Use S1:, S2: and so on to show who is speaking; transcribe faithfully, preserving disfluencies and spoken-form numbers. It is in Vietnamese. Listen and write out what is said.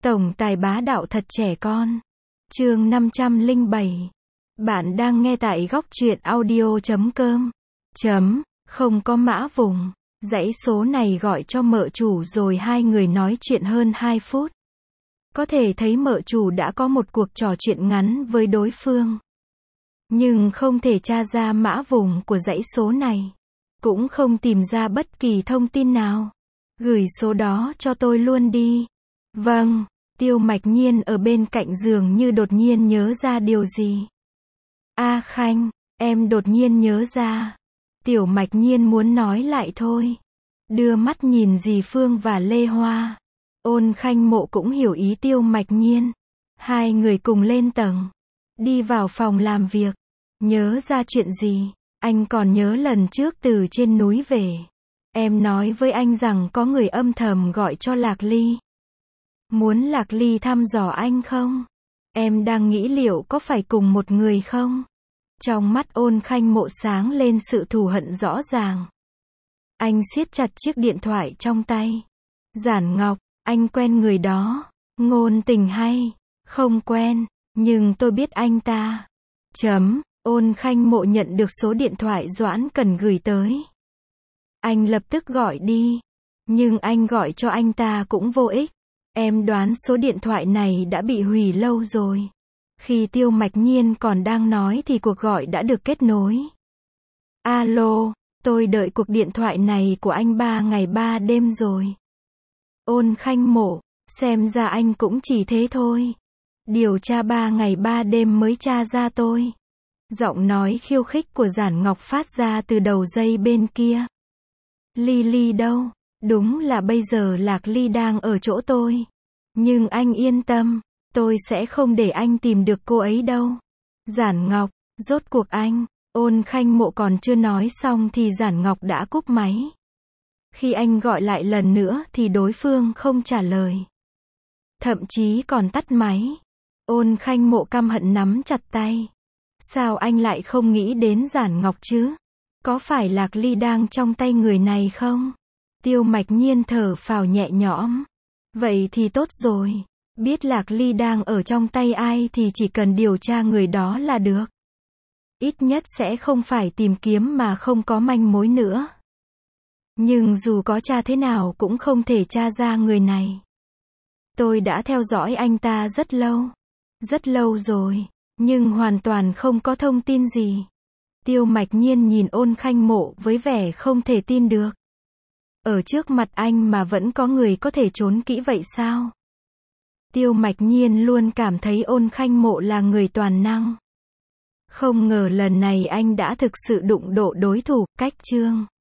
S1: Tổng tài bá đạo thật trẻ con. Chương năm trăm lẻ bảy. Bạn đang nghe tại góc truyện audio chấm com. Chấm, không có mã vùng. Dãy số này gọi cho mợ chủ rồi hai người nói chuyện hơn hai phút. Có thể thấy mợ chủ đã có một cuộc trò chuyện ngắn với đối phương. Nhưng không thể tra ra mã vùng của dãy số này. Cũng không tìm ra bất kỳ thông tin nào. Gửi số đó cho tôi luôn đi. Vâng. Tiêu Mạch Nhiên ở bên cạnh giường như đột nhiên nhớ ra điều gì. A Khanh, em đột nhiên nhớ ra. Tiểu Mạch Nhiên muốn nói lại thôi. Đưa mắt nhìn dì Phương và Lê Hoa. Ôn Khanh Mộ cũng hiểu ý Tiêu Mạch Nhiên. Hai người cùng lên tầng. Đi vào phòng làm việc. Nhớ ra chuyện gì? Anh còn nhớ lần trước từ trên núi về. Em nói với anh rằng có người âm thầm gọi cho Lạc Ly. Muốn Lạc Ly thăm dò anh không? Em đang nghĩ liệu có phải cùng một người không? Trong mắt Ôn Khanh Mộ sáng lên sự thù hận rõ ràng. Anh siết chặt chiếc điện thoại trong tay. Giản Ngọc, anh quen người đó. Ngôn Tình hay? Không quen, nhưng tôi biết anh ta. Chấm, Ôn Khanh Mộ nhận được số điện thoại Doãn Cần gửi tới. Anh lập tức gọi đi. Nhưng anh gọi cho anh ta cũng vô ích. Em đoán số điện thoại này đã bị hủy lâu rồi. Khi Tiêu Mạch Nhiên còn đang nói thì cuộc gọi đã được kết nối. Alo, tôi đợi cuộc điện thoại này của anh ba ngày ba đêm rồi. Ôn Khanh Mộ, xem ra anh cũng chỉ thế thôi. Điều tra ba ngày ba đêm mới tra ra tôi. Giọng nói khiêu khích của Giản Ngọc phát ra từ đầu dây bên kia. Ly Ly đâu? Đúng là bây giờ Lạc Ly đang ở chỗ tôi. Nhưng anh yên tâm, tôi sẽ không để anh tìm được cô ấy đâu. Giản Ngọc, rốt cuộc anh, Ôn Khanh Mộ còn chưa nói xong thì Giản Ngọc đã cúp máy. Khi anh gọi lại lần nữa thì đối phương không trả lời. Thậm chí còn tắt máy. Ôn Khanh Mộ căm hận nắm chặt tay. Sao anh lại không nghĩ đến Giản Ngọc chứ? Có phải Lạc Ly đang trong tay người này không? Tiêu Mạch Nhiên thở phào nhẹ nhõm. Vậy thì tốt rồi. Biết Lạc Ly đang ở trong tay ai thì chỉ cần điều tra người đó là được. Ít nhất sẽ không phải tìm kiếm mà không có manh mối nữa. Nhưng dù có tra thế nào cũng không thể tra ra người này. Tôi đã theo dõi anh ta rất lâu. Rất lâu rồi. Nhưng hoàn toàn không có thông tin gì. Tiêu Mạch Nhiên nhìn Ôn Khanh Mộ với vẻ không thể tin được. Ở trước mặt anh mà vẫn có người có thể trốn kỹ vậy sao? Tiêu Mạch Nhiên luôn cảm thấy Ôn Khanh Mộ là người toàn năng. Không ngờ lần này anh đã thực sự đụng độ đối thủ, cách chương.